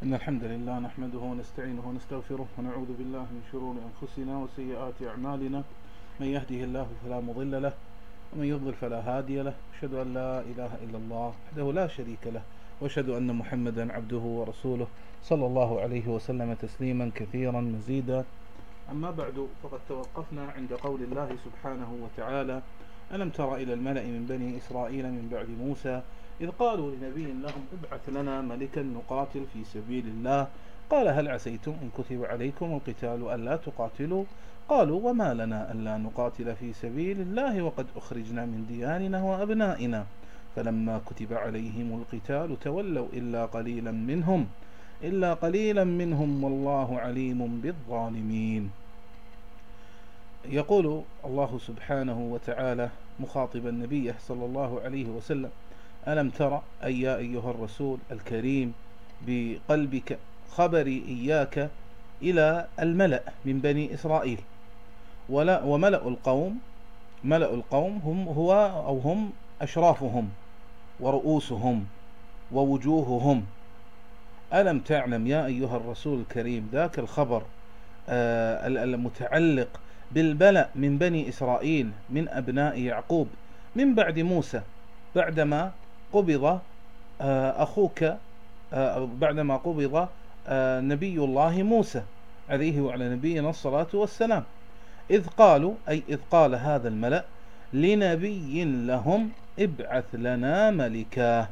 إن الحمد لله نحمده ونستعينه ونستغفره ونعوذ بالله من شرور أنفسنا وسيئات أعمالنا. من يهده الله فلا مضل له ومن يضلل فلا هادي له. أشهد أن لا إله إلا الله وحده لا شريك له، وأشهد أن محمدا عبده ورسوله صلى الله عليه وسلم تسليما كثيرا مزيدا. أما بعد، فقد توقفنا عند قول الله سبحانه وتعالى: ألم تر إلى الملأ من بني إسرائيل من بعد موسى إذ قالوا لنبي لهم ابعث لنا ملكا نقاتل في سبيل الله قال هل عسيتم إن كتب عليكم القتال ألا تقاتلوا قالوا وما لنا ألا نقاتل في سبيل الله وقد أخرجنا من ديارنا وأبنائنا فلما كتب عليهم القتال تولوا إلا قليلا منهم والله عليم بالظالمين. يقول الله سبحانه وتعالى مخاطبا النبي صلى الله عليه وسلم: ألم تر أي يا أيها الرسول الكريم بقلبك خبري إياك إلى الملأ من بني إسرائيل. وملأ القوم هم أشرافهم ورؤوسهم ووجوههم. ألم تعلم يا أيها الرسول الكريم ذاك الخبر المتعلق بالملأ من بني إسرائيل من أبناء يعقوب من بعد موسى، بعدما قبض بعدما قبض نبي الله موسى عليه وعلى نبينا الصلاة والسلام، إذ قال هذا الملأ لنبي لهم ابعث لنا ملكا.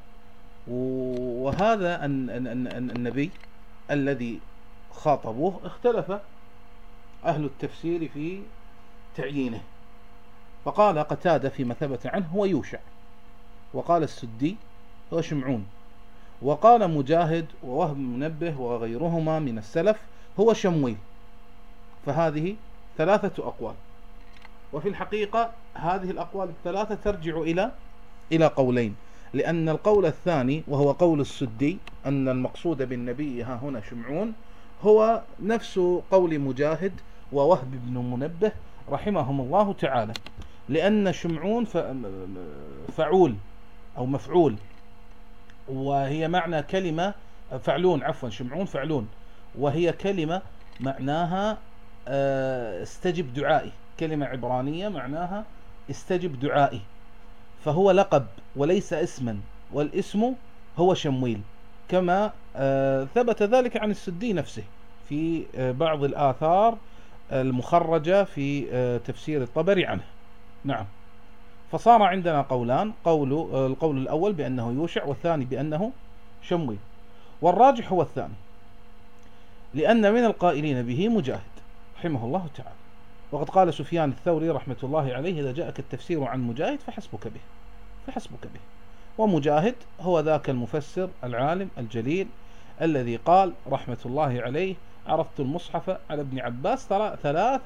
وهذا النبي الذي خاطبوه اختلف أهل التفسير في تعيينه، فقال قتادة فيما ثبت عنه هو يوشع، وقال السدي هو شمعون، وقال مجاهد ووهب منبه وغيرهما من السلف هو شمويل. فهذه ثلاثة أقوال، وفي الحقيقة هذه الأقوال الثلاثة ترجع إلى قولين، لأن القول الثاني وهو قول السدي أن المقصود بالنبي ها هنا شمعون هو نفس قول مجاهد ووهب بن منبه رحمهم الله تعالى، لأن شمعون فعول أو مفعول، وهي معنى كلمة فعلون، عفوا شمعون فعلون، وهي كلمة معناها استجب دعائي، كلمة عبرانية معناها استجب دعائي، فهو لقب وليس اسما، والاسم هو شمويل، كما ثبت ذلك عن السدي نفسه في بعض الآثار المخرجة في تفسير الطبري عنه. نعم، فصار عندنا قولان، القول الأول بأنه يوشع، والثاني بأنه شمويل، والراجح هو الثاني، لأن من القائلين به مجاهد رحمه الله تعالى. وقد قال سفيان الثوري رحمة الله عليه: إذا جاءك التفسير عن مجاهد فحسبك به. ومجاهد هو ذاك المفسر العالم الجليل الذي قال رحمة الله عليه: عرضت المصحف على ابن عباس ثلاث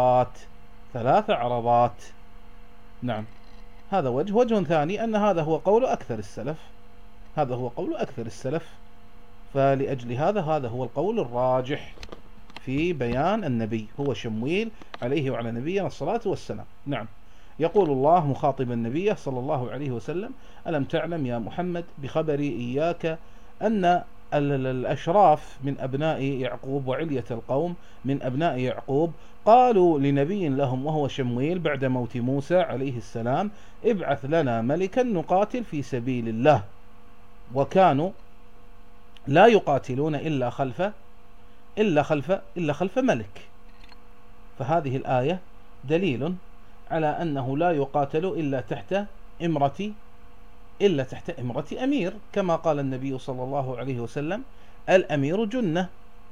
عرضات. نعم، هذا وجه ثاني أن هذا هو قول أكثر السلف، فلأجل هذا هو القول الراجح في بيان النبي هو شمويل عليه وعلى نبينا الصلاة والسلام. نعم، يقول الله مخاطبا النبي صلى الله عليه وسلم: ألم تعلم يا محمد بخبري إياك أن الأشراف من أبناء يعقوب وعلية القوم من أبناء يعقوب قالوا لنبي لهم وهو شمويل بعد موت موسى عليه السلام: ابعث لنا ملكا نقاتل في سبيل الله، وكانوا لا يقاتلون إلا خلف ملك. فهذه الآية دليل على أنه لا يقاتل إلا تحت إمرة أمير، كما قال النبي صلى الله عليه وسلم: الأمير جنة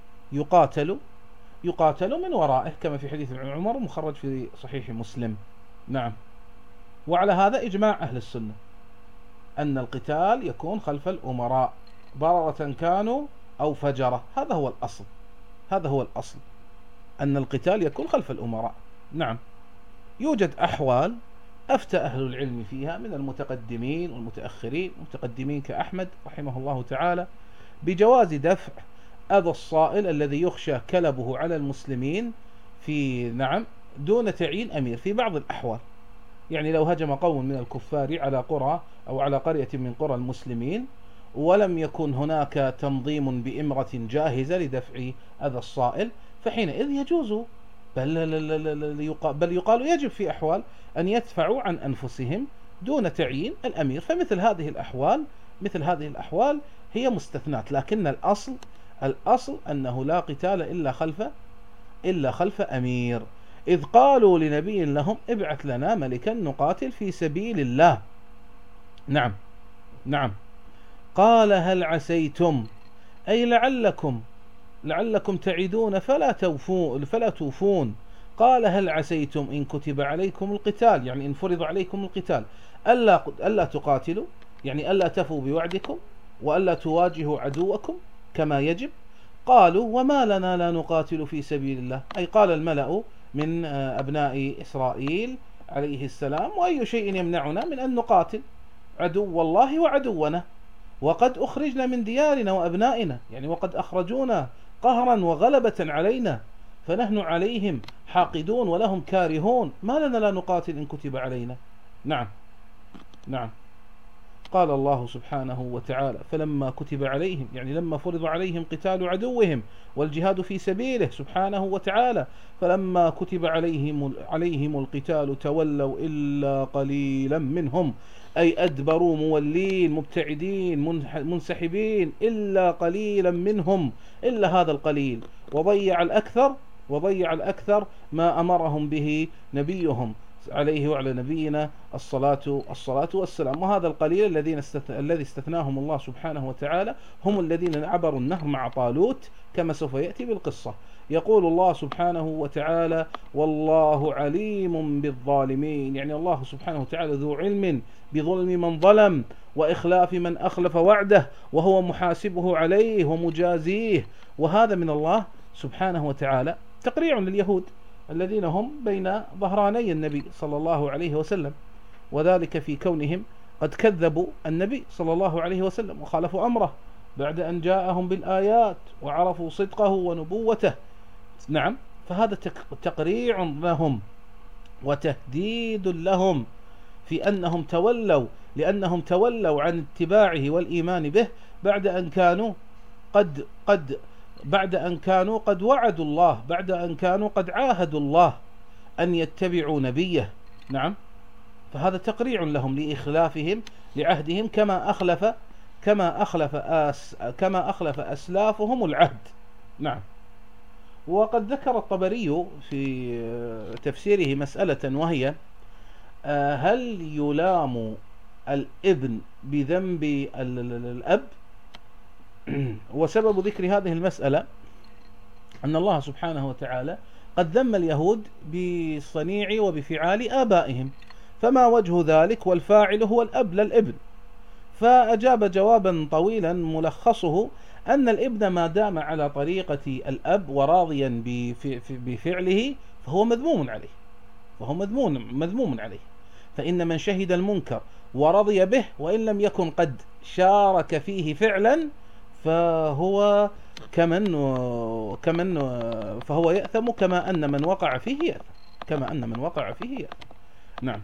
يقاتل من ورائه، كما في حديث ابن عمر مخرج في صحيح مسلم. نعم، وعلى هذا إجماع أهل السنة أن القتال يكون خلف الأمراء بررة كانوا أو فجرة. هذا هو الأصل أن القتال يكون خلف الأمراء. نعم، يوجد أحوال أفتى أهل العلم فيها من المتقدمين والمتأخرين، المتقدمين كأحمد رحمه الله تعالى بجواز دفع أذى الصائل الذي يخشى كلبه على المسلمين دون تعيين أمير في بعض الأحوال. يعني لو هجم قوم من الكفار على قرى أو على قرية من قرى المسلمين ولم يكن هناك تنظيم بإمرة جاهزة لدفع أذى الصائل، فحينئذ يجوز، بل يقال يجب في أحوال أن يدفعوا عن أنفسهم دون تعيين الأمير. فمثل هذه الأحوال، مثل هذه الأحوال هي مستثنات، لكن الأصل أنه لا قتال إلا خلف أمير. إذ قالوا لنبي لهم ابعث لنا ملكا نقاتل في سبيل الله. نعم. قال هل عسيتم، أي لعلكم تعدون فلا توفون. قال هل عسيتم إن كتب عليكم القتال، يعني إن فرض عليكم القتال، ألا تقاتلوا، يعني ألا تفوا بوعدكم وألا تواجهوا عدوكم كما يجب. قالوا وما لنا لا نقاتل في سبيل الله، أي قال الملأ من أبناء إسرائيل عليه السلام: وأي شيء يمنعنا من أن نقاتل عدو الله وعدونا، وقد أخرجنا من ديارنا وأبنائنا، يعني وقد أخرجونا قهرا وغلبة علينا، فنحن عليهم حاقدون ولهم كارهون، ما لنا لا نقاتل إن كتب علينا. نعم. قال الله سبحانه وتعالى: فلما كتب عليهم، يعني لما فرض عليهم قتال عدوهم والجهاد في سبيله سبحانه وتعالى، فلما كتب عليهم القتال تولوا إلا قليلا منهم، أي أدبروا مولين مبتعدين منسحبين، إلا قليلا منهم، إلا هذا القليل، وضيع الأكثر ما أمرهم به نبيهم عليه وعلى نبينا الصلاة والسلام. وهذا القليل الذي استثناهم الله سبحانه وتعالى هم الذين عبروا النهر مع طالوت، كما سوف يأتي بالقصة. يقول الله سبحانه وتعالى: والله عليم بالظالمين، يعني الله سبحانه وتعالى ذو علم بظلم من ظلم وإخلاف من أخلف وعده، وهو محاسبه عليه ومجازيه. وهذا من الله سبحانه وتعالى تقريع لليهود الذين هم بين ظهراني النبي صلى الله عليه وسلم، وذلك في كونهم قد كذبوا النبي صلى الله عليه وسلم وخالفوا أمره بعد أن جاءهم بالآيات وعرفوا صدقه ونبوته. نعم، فهذا تقريع لهم وتهديد لهم في أنهم تولوا، لأنهم تولوا عن اتباعه والإيمان به بعد أن كانوا قد وعدوا الله، بعد أن كانوا قد عاهدوا الله أن يتبعوا نبيه. نعم، فهذا تقريع لهم لإخلافهم لعهدهم كما أخلف أسلافهم العهد. نعم. وقد ذكر الطبري في تفسيره مسألة، وهي: هل يلام الابن بذنب الأب؟ وسبب ذكر هذه المسألة أن الله سبحانه وتعالى قد ذم اليهود بصنيع وبفعال آبائهم، فما وجه ذلك؟ والفاعل هو الأب لا الابن. فأجاب جوابا طويلا ملخصه أن الابن ما دام على طريقة الأب وراضيا بفعله فهو مذموم عليه، فإن من شهد المنكر ورضي به وإن لم يكن قد شارك فيه فعلا فهو فهو يأثم كما أن من وقع فيه يأثم. نعم.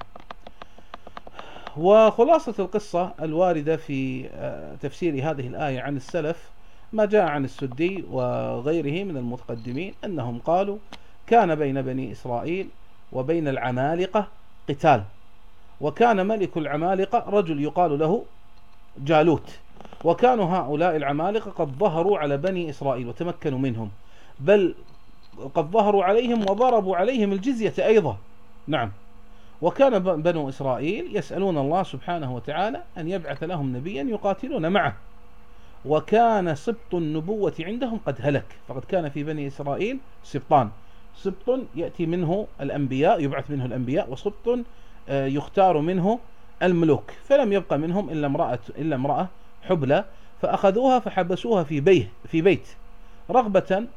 وخلاصة القصة الواردة في تفسير هذه الآية عن السلف ما جاء عن السدي وغيره من المتقدمين أنهم قالوا: كان بين بني إسرائيل وبين العمالقة قتال، وكان ملك العمالقة رجل يقال له جالوت، وكانوا هؤلاء العمالقة قد ظهروا على بني إسرائيل وتمكنوا منهم، بل قد ظهروا عليهم وضربوا عليهم الجزية أيضا. نعم. وكان بنو إسرائيل يسألون الله سبحانه وتعالى أن يبعث لهم نبيا يقاتلون معه، وكان سبط النبوة عندهم قد هلك، فقد كان في بني إسرائيل سبطان: سبط يأتي منه الأنبياء، يبعث منه الأنبياء، وسبط يختار منه الملوك، فلم يبقى منهم إلا امرأة حبلى، فأخذوها فحبسوها في بيت رغبة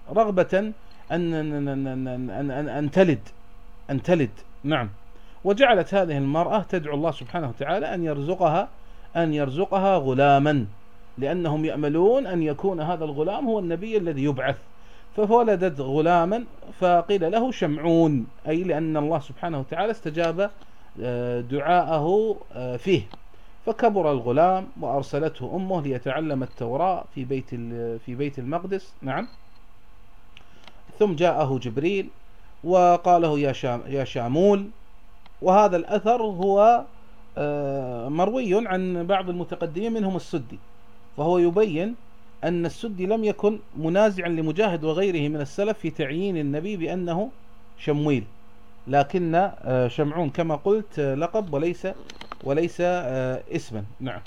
أن تلد. نعم. وجعلت هذه المرأة تدعو الله سبحانه وتعالى أن يرزقها غلاما، لأنهم يأملون أن يكون هذا الغلام هو النبي الذي يبعث، فولدت غلاما فقيل له شمعون، أي لأن الله سبحانه وتعالى استجاب دعاءه فيه، فكبر الغلام وأرسلته أمه ليتعلم التوراة في بيت المقدس. نعم. ثم جاءه جبريل وقال له يا شامول. وهذا الأثر هو مروي عن بعض المتقدمين منهم السدي، فهو يبين أن السدي لم يكن منازعا لمجاهد وغيره من السلف في تعيين النبي بأنه شمويل، لكن شمعون كما قلت لقب وليس اسما. نعم.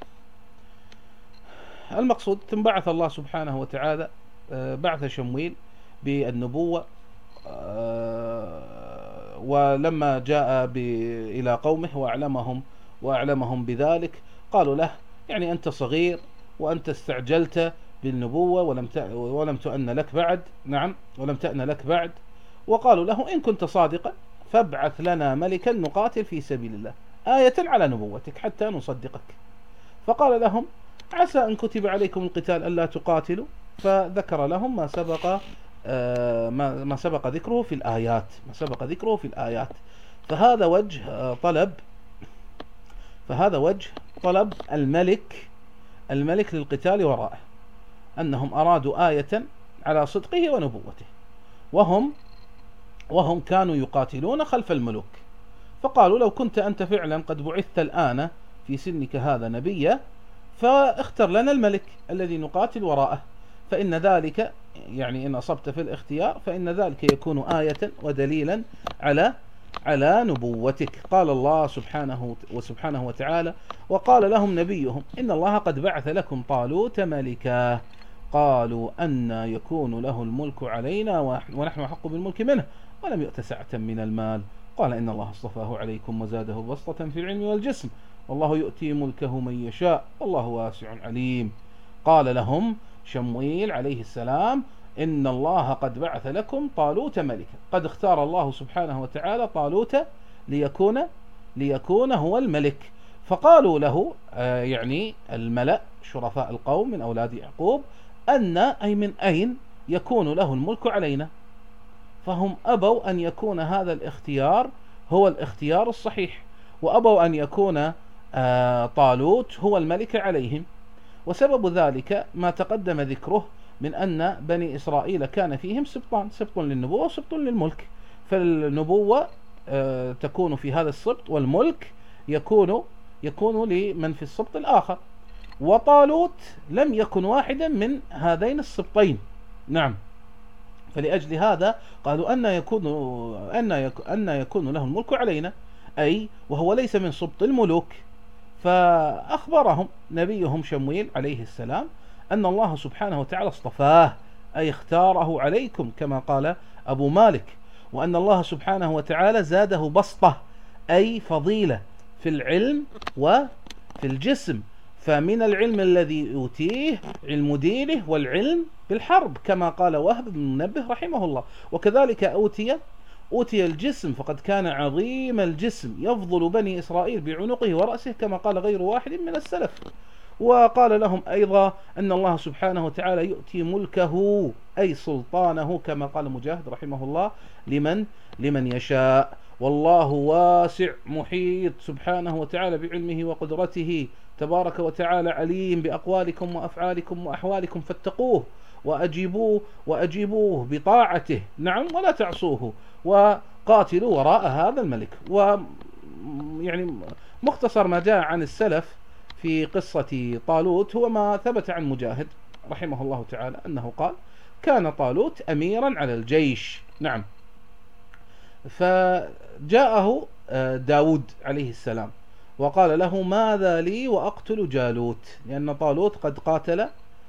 المقصود ثم بعث الله سبحانه وتعالى بعث شمويل بالنبوة، ولما جاء إلى قومه وأعلمهم بذلك قالوا له يعني أنت صغير وأنت استعجلت بالنبوة ولم تؤن لك بعد. نعم، ولم تأن لك بعد. وقالوا له إن كنت صادقا فابعث لنا ملكا نقاتل في سبيل الله آية على نبوتك حتى نصدقك. فقال لهم عسى أن كتب عليكم القتال ألا تقاتلوا، فذكر لهم ما سبق ذكره في الآيات. فهذا وجه طلب الملك للقتال وراءه، أنهم أرادوا آية على صدقه ونبوته، وهم كانوا يقاتلون خلف الملوك. فقالوا لو كنت أنت فعلا قد بعثت الآن في سنك هذا نبيا فاختر لنا الملك الذي نقاتل وراءه، فإن ذلك يعني إن أصبت في الاختيار فإن ذلك يكون آية ودليلا على نبوتك. قال الله سبحانه وتعالى وقال لهم نبيهم إن الله قد بعث لكم طالوت ملكا قالوا أن يكون له الملك علينا ونحن أحق بالملك منه ولم يؤت سعة من المال قال إن الله اصطفاه عليكم وزاده بسطة في العلم والجسم والله يؤتي ملكه من يشاء والله واسع عليم. قال لهم شمويل عليه السلام إن الله قد بعث لكم طالوت ملكا، قد اختار الله سبحانه وتعالى طالوت ليكون هو الملك. فقالوا له يعني الملأ شرفاء القوم من أولاد يعقوب من أين يكون له الملك علينا؟ فهم أبوا أن يكون هذا الاختيار هو الاختيار الصحيح، وأبوا أن يكون طالوت هو الملك عليهم. وسبب ذلك ما تقدم ذكره من أن بني إسرائيل كان فيهم سبطان، سبط للنبوة وسبط للملك، فالنبوة تكون في هذا السبط والملك يكون لمن في السبط الآخر، وطالوت لم يكن واحدا من هذين السبطين. نعم. فلأجل هذا قالوا أن يكون له الملك علينا، أي وهو ليس من سبط الملوك. فأخبرهم نبيهم شمويل عليه السلام أن الله سبحانه وتعالى اصطفاه أي اختاره عليكم كما قال أبو مالك، وأن الله سبحانه وتعالى زاده بسطة أي فضيلة في العلم وفي الجسم، فمن العلم الذي أوتيه علم دينه والعلم بالحرب كما قال وهب بن منبه رحمه الله. وكذلك أوتي الجسم، فقد كان عظيم الجسم يفضل بني إسرائيل بعنقه ورأسه كما قال غير واحد من السلف. وقال لهم أيضا أن الله سبحانه وتعالى يؤتي ملكه أي سلطانه كما قال مجاهد رحمه الله لمن يشاء والله واسع محيط سبحانه وتعالى بعلمه وقدرته تبارك وتعالى عليم بأقوالكم وأفعالكم وأحوالكم فاتقوه وأجيبوه بطاعته. نعم، ولا تعصوه وقاتلوا وراء هذا الملك. ويعني مختصر ما جاء عن السلف في قصة طالوت هو ما ثبت عن مجاهد رحمه الله تعالى أنه قال كان طالوت أميرا على الجيش. نعم. فجاءه داود عليه السلام وقال له ماذا لي وأقتل جالوت، لأن طالوت قد قاتل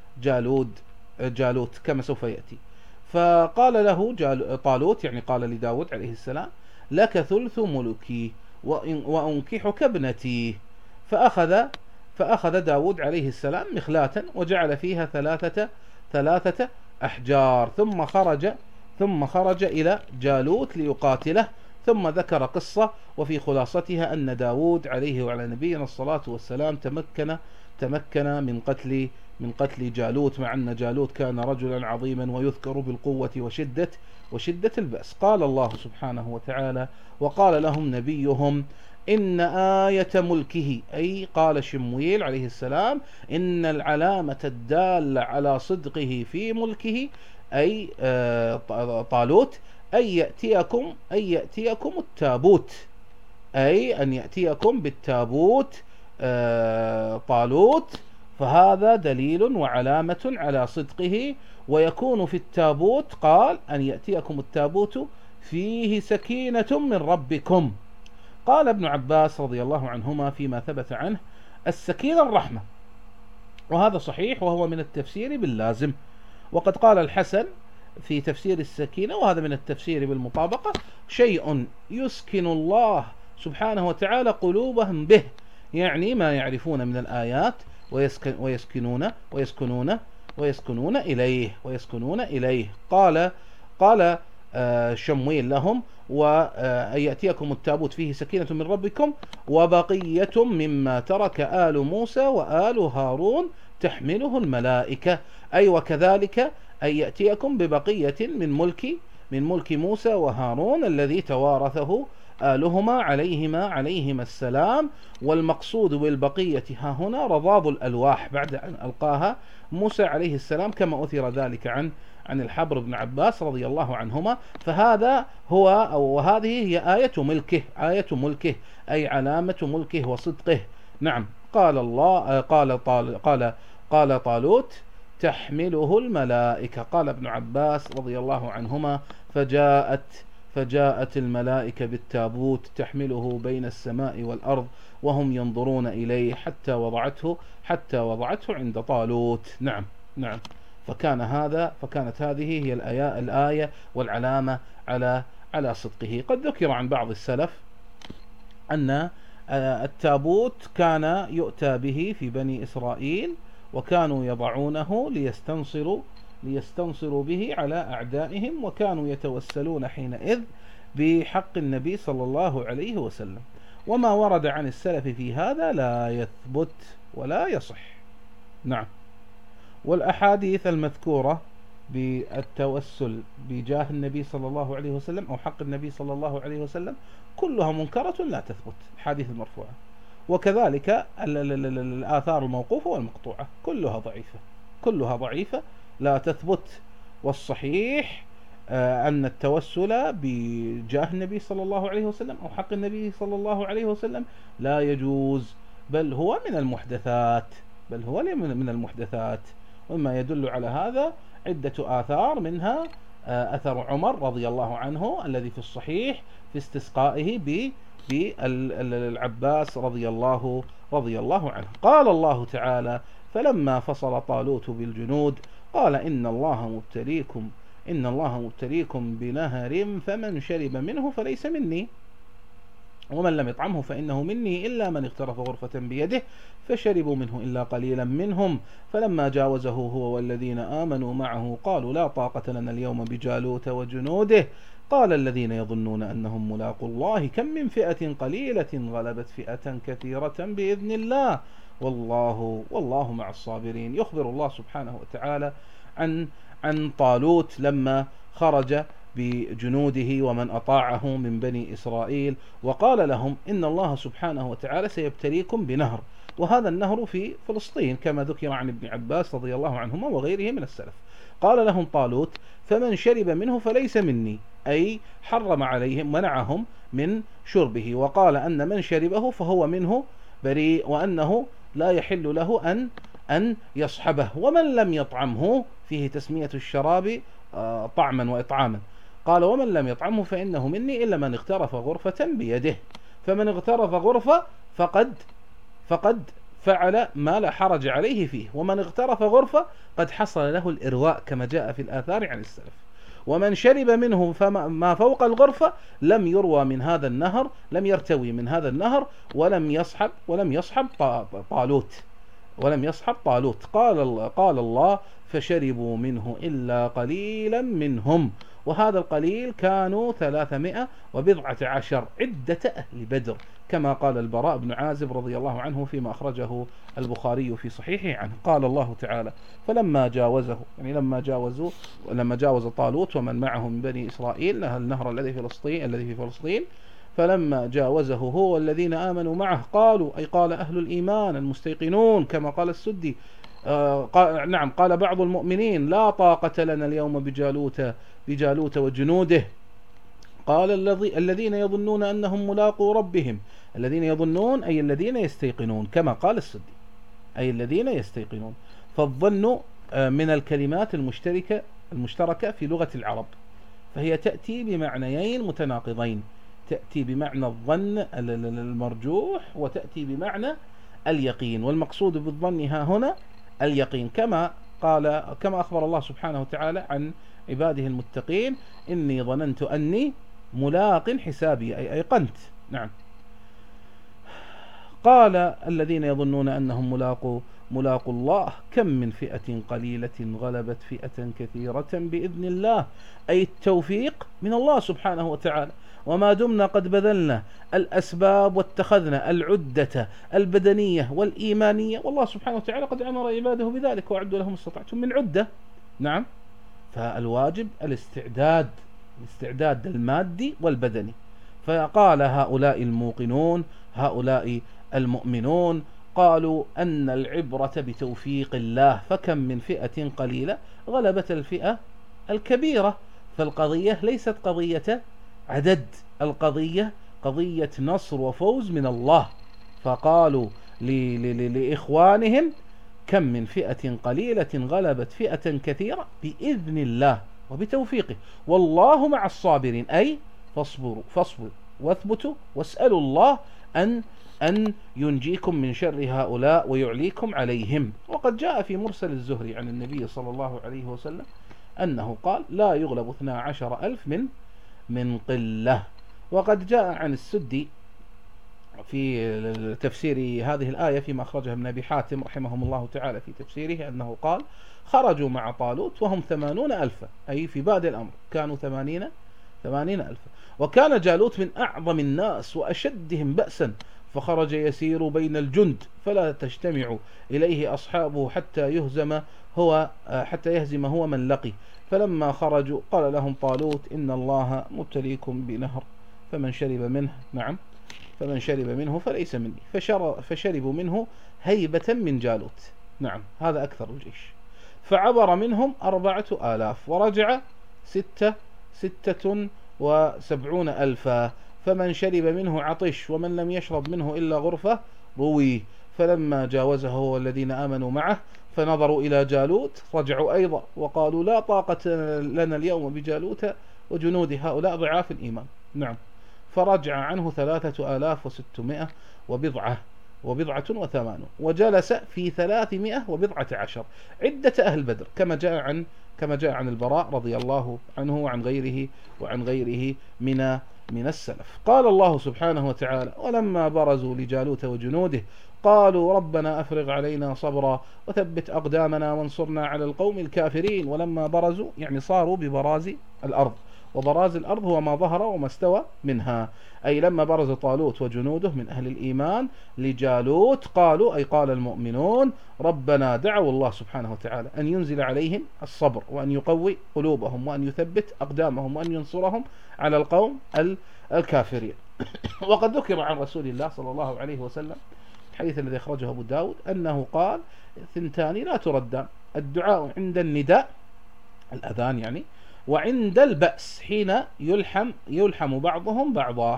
جالوت كما سوف يأتي. فقال له طالوت يعني قال لداود عليه السلام لك ثلث ملكي وأنكحك ابنتي. فأخذ داود عليه السلام مخلاة وجعل فيها ثلاثة أحجار ثم خرج إلى جالوت ليقاتله. ثم ذكر قصة وفي خلاصتها أن داود عليه وعلى نبينا الصلاة والسلام تمكن من قتل جالوت، مع أن جالوت كان رجلا عظيما ويذكر بالقوة وشدة البأس. قال الله سبحانه وتعالى وقال لهم نبيهم إن آية ملكه، أي قال شمويل عليه السلام إن العلامة الدالة على صدقه في ملكه، أي طالوت، أن يأتيكم التابوت، أي أن يأتيكم بالتابوت طالوت، فهذا دليل وعلامة على صدقه. ويكون في التابوت، قال أن يأتيكم التابوت فيه سكينة من ربكم. قال ابن عباس رضي الله عنهما فيما ثبت عنه: السكينة الرحمة، وهذا صحيح، وهو من التفسير باللازم. وقد قال الحسن في تفسير السكينة، وهذا من التفسير بالمطابقة: شيء يسكن الله سبحانه وتعالى قلوبهم به، يعني ما يعرفون من الآيات، ويسكنون إليه. قال شمويل لهم: وأن يأتيكم التابوت فيه سكينة من ربكم وبقية مما ترك آل موسى وآل هارون تحمله الملائكة، أي وكذلك أن يأتيكم ببقية من ملك موسى وهارون الذي توارثه آلهما عليهما السلام. والمقصود بالبقية ها هنا رضاض الألواح بعد أن ألقاها موسى عليه السلام، كما أثر ذلك عن الحبر بن عباس رضي الله عنهما. فهذا هو، وهذه هي آية ملكه، أي علامة ملكه وصدقه. نعم. قال طالوت: تحمله الملائكة. قال ابن عباس رضي الله عنهما: فجاءت الملائكة بالتابوت تحمله بين السماء والأرض وهم ينظرون إليه حتى وضعته عند طالوت. نعم. فكانت هذه هي الآية والعلامة على صدقه. قد ذكر عن بعض السلف أن التابوت كان يؤتى به في بني إسرائيل، وكانوا يضعونه ليستنصروا به على أعدائهم، وكانوا يتوسلون حينئذ بحق النبي صلى الله عليه وسلم. وما ورد عن السلف في هذا لا يثبت ولا يصح. نعم. والأحاديث المذكورة بالتوسل بجاه النبي صلى الله عليه وسلم أو حق النبي صلى الله عليه وسلم كلها منكرة لا تثبت، الحديث المرفوعة. وكذلك الآثار الموقوفة والمقطوعة كلها ضعيفة لا تثبت. والصحيح أن التوسل بجاه النبي صلى الله عليه وسلم أو حق النبي صلى الله عليه وسلم لا يجوز، بل هو من المحدثات. وما يدل على هذا عدة آثار، منها أثر عمر رضي الله عنه الذي في الصحيح في استسقائه بالعباس رضي الله عنه. قال الله تعالى: فلما فصل طالوت بالجنود قال إن الله مبتليكم بنهر فمن شرب منه فليس مني ومن لم يطعمه فإنه مني إلا من اغترف غرفة بيده فشربوا منه إلا قليلا منهم فلما جاوزه هو والذين آمنوا معه قالوا لا طاقة لنا اليوم بجالوت وجنوده قال الذين يظنون أنهم ملاقوا الله كم من فئة قليلة غلبت فئة كثيرة بإذن الله والله مع الصابرين. يخبر الله سبحانه وتعالى عن طالوت لما خرج بجنوده ومن أطاعه من بني إسرائيل، وقال لهم إن الله سبحانه وتعالى سيبتليكم بنهر، وهذا النهر في فلسطين كما ذكر عن ابن عباس رضي الله عنهما وغيره من السلف. قال لهم طالوت فمن شرب منه فليس مني، أي حرم عليهم منعهم من شربه، وقال أن من شربه فهو منه بريء وأنه لا يحل له أن يصحبه، ومن لم يطعمه فيه تسمية الشراب طعما وإطعاما. قال ومن لم يطعمه فإنه مني إلا من اغترف غرفة بيده، فمن اغترف غرفة فقد فعل ما لا حرج عليه فيه، ومن اغترف غرفة قد حصل له الإرواء كما جاء في الآثار عن السلف. ومن شرب منه فما فوق الغرفة لم يروى من هذا النهر، لم يرتوي من هذا النهر ولم يصحب طالوت. قال الله فشربوا منه إلا قليلا منهم، وهذا القليل كانوا 310 عدة أهل بدر كما قال البراء بن عازب رضي الله عنه فيما أخرجه البخاري في صحيحه عنه. قال الله تعالى فلما جاوزه، يعني لما جاوز طالوت ومن معه من بني إسرائيل النهر الذي في فلسطين فلما جاوزه هو والذين آمنوا معه قالوا، أي قال أهل الإيمان المستيقنون كما قال السدي، نعم، قال بعض المؤمنين لا طاقة لنا اليوم بجالوت وجنوده. قال الذين يظنون أنهم ملاقو ربهم، الذين يظنون أي الذين يستيقنون كما قال السدي، أي الذين يستيقنون. فالظن من الكلمات المشتركة في لغة العرب، فهي تأتي بمعنيين متناقضين، تأتي بمعنى الظن المرجوح وتأتي بمعنى اليقين، والمقصود بالظن ها هنا اليقين، كما أخبر الله سبحانه وتعالى عن عباده المتقين: إني ظننت أني ملاق حسابي، أي أيقنت. نعم. قال الذين يظنون أنهم ملاقو الله كم من فئة قليلة غلبت فئة كثيرة بإذن الله، أي التوفيق من الله سبحانه وتعالى. وما دمنا قد بذلنا الأسباب واتخذنا العدة البدنية والإيمانية، والله سبحانه وتعالى قد أمر عباده بذلك: وأعدوا لهم استطعتم من عدة. نعم. فالواجب الاستعداد المادي والبدني. فقال هؤلاء الموقنون، هؤلاء المؤمنون، قالوا أن العبرة بتوفيق الله، فكم من فئة قليلة غلبت الفئة الكبيرة. فالقضية ليست قضية عدد، القضية قضية نصر وفوز من الله. فقالوا لإخوانهم: كم من فئة قليلة غلبت فئة كثيرة بإذن الله وبتوفيقه، والله مع الصابرين، أي فاصبروا واثبتوا واسألوا الله أن ينجيكم من شر هؤلاء ويعليكم عليهم. وقد جاء في مرسل الزهري عن النبي صلى الله عليه وسلم أنه قال: لا يغلب 12,000 من قلة. وقد جاء عن السدي في تفسير هذه الآية فيما أخرجها ابن أبي حاتم رحمهم الله تعالى في تفسيره أنه قال: خرجوا مع طالوت وهم 80,000، أي في بادئ الأمر كانوا 80,000. وكان جالوت من أعظم الناس وأشدهم بأسا، فخرج يسير بين الجند فلا تجتمع إليه أصحابه حتى يهزم هو من لقي. فلما خرجوا قال لهم طالوت: إن الله مبتليكم بنهر فمن شرب منه فليس مني. فشربوا منه هيبة من جالوت. نعم، هذا أكثر الجيش. فعبر منهم 4,000 ورجع 76,000. فمن شرب منه عطش ومن لم يشرب منه إلا غرفة روي. فلما جاوزه هو والذين آمنوا معه فنظروا إلى جالوت رجعوا أيضا وقالوا: لا طاقة لنا اليوم بجالوت وجنود هؤلاء ضعاف الإيمان. نعم. فرجع عنه 3,600 و1,080، وجلس في 310 عدة أهل بدر، كما جاء عن البراء رضي الله عنه وعن غيره من السلف. قال الله سبحانه وتعالى: ولما برزوا لجالوت وجنوده قالوا ربنا أفرغ علينا صبرا وثبت أقدامنا وانصرنا على القوم الكافرين. ولما برزوا يعني صاروا ببراز الأرض، وبراز الأرض هو ما ظهر وما استوى منها، أي لما برز طالوت وجنوده من أهل الإيمان لجالوت قالوا، أي قال المؤمنون: ربنا، دعوا الله سبحانه وتعالى أن ينزل عليهم الصبر وأن يقوي قلوبهم وأن يثبت أقدامهم وأن ينصرهم على القوم الكافرين. وقد ذكر عن رسول الله صلى الله عليه وسلم الحديث الذي أخرجه أبو داود أنه قال: 2 لا تردان: الدعاء عند النداء، الأذان يعني، وعند البأس حين يلحم بعضهم بعضا،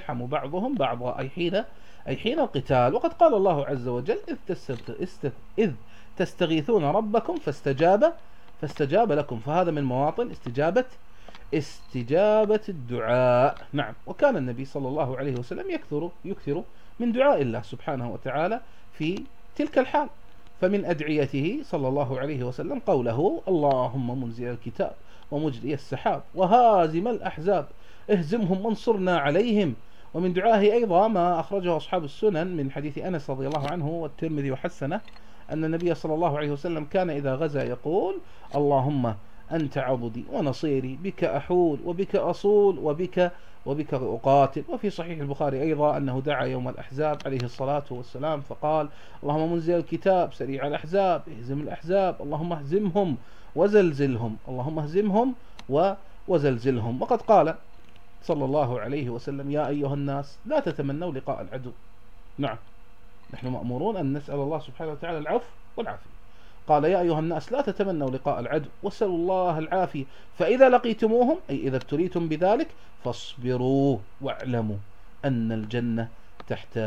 أي حين القتال. وقد قال الله عز وجل: إذ تستغيثون ربكم فاستجاب لكم. فهذا من مواطن استجابة الدعاء. نعم. وكان النبي صلى الله عليه وسلم يكثر من دعاء الله سبحانه وتعالى في تلك الحال. فمن أدعيته صلى الله عليه وسلم قوله: اللهم منزل الكتاب ومجري السحاب وهازم الأحزاب اهزمهم وانصرنا عليهم. ومن دعائه أيضا ما أخرجه أصحاب السنن من حديث أنس رضي الله عنه والترمذي وحسنه أن النبي صلى الله عليه وسلم كان إذا غزا يقول: اللهم أنت عضدي ونصيري، بك أحول وبك أصول وبك أقاتل. وفي صحيح البخاري أيضا أنه دعا يوم الأحزاب عليه الصلاة والسلام فقال: اللهم منزل الكتاب سريع الأحزاب اهزم الأحزاب، اللهم اهزمهم وزلزلهم، اللهم اهزمهم وزلزلهم. وقد قال صلى الله عليه وسلم: يا أيها الناس لا تتمنوا لقاء العدو. نعم، نحن مأمورون أن نسأل الله سبحانه وتعالى العفو والعافية. قال: يا أيها الناس لا تتمنوا لقاء العدو واسألوا الله العافية، فإذا لقيتموهم، أي إذا ابتليتم بذلك، فاصبروا واعلموا أن الجنة تحت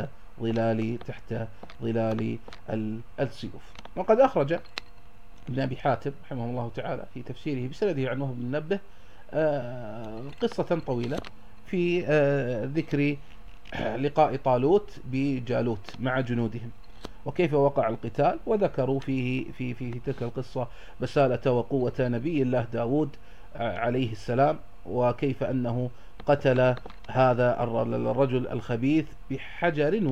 ظلال السيوف. وقد أخرج ابن أبي حاتم رحمه الله تعالى في تفسيره بسنده عن وهب بن منبه قصة طويلة في ذكر لقاء طالوت بجالوت مع جنودهم، وكيف وقع القتال، وذكروا في تلك القصة بسالة وقوة نبي الله داود عليه السلام، وكيف أنه قتل هذا الرجل الخبيث بحجر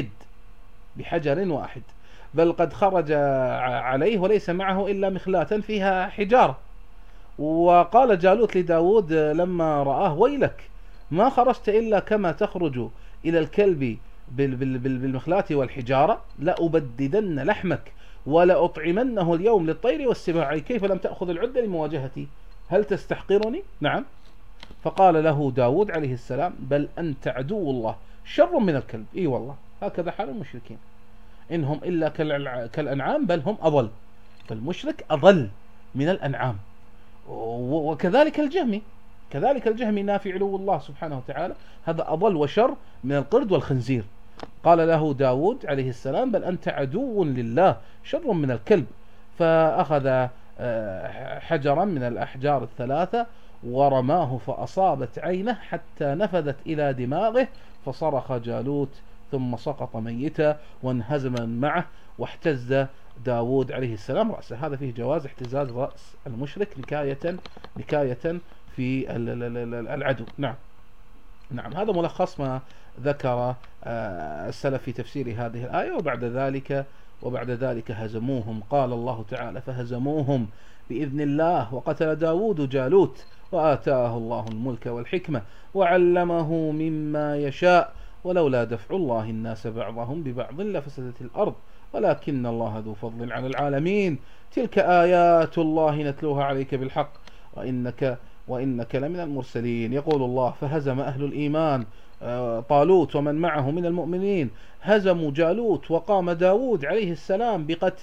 واحد، بل قد خرج عليه وليس معه إلا مخلاة فيها حجارة. وقال جالوت لداود لما رآه: ويلك، ما خرجت إلا كما تخرج إلى الكلب بالمخلاة والحجارة، لأبددن لحمك ولأطعمنه اليوم للطير والسباع. كيف لم تأخذ العدة لمواجهتي؟ هل تستحقرني؟ نعم. فقال له داود عليه السلام: بل أنت عدو الله شر من الكلب. إي والله، هكذا حال المشركين، إنهم إلا كالأنعام بل هم أضل، فالمشرك أضل من الأنعام. وكذلك الجهمي نافي علو الله سبحانه وتعالى، هذا أضل وشر من القرد والخنزير. قال له داود عليه السلام: بل أنت عدو لله شر من الكلب. فأخذ حجرا من الأحجار الثلاثة ورماه فأصابت عينه حتى نفذت إلى دماغه، فصرخ جالوت ثم سقط ميتا وانهزم معه، واحتز داود عليه السلام رأسه. هذا فيه جواز احتزاز رأس المشرك نكاية في العدو. نعم، هذا ملخص ما ذكر السلف في تفسير هذه الآية. وبعد ذلك هزموهم. قال الله تعالى: فهزموهم بإذن الله وقتل داود جالوت وآتاه الله الملك والحكمة وعلمه مما يشاء ولولا دفع الله الناس بعضهم ببعض لفسدت الأرض ولكن الله ذو فضل على العالمين. تلك آيات الله نتلوها عليك بالحق وإنك لمن المرسلين. يقول الله: فهزم أهل الإيمان طالوت ومن معه من المؤمنين، هزموا جالوت، وقام داود عليه السلام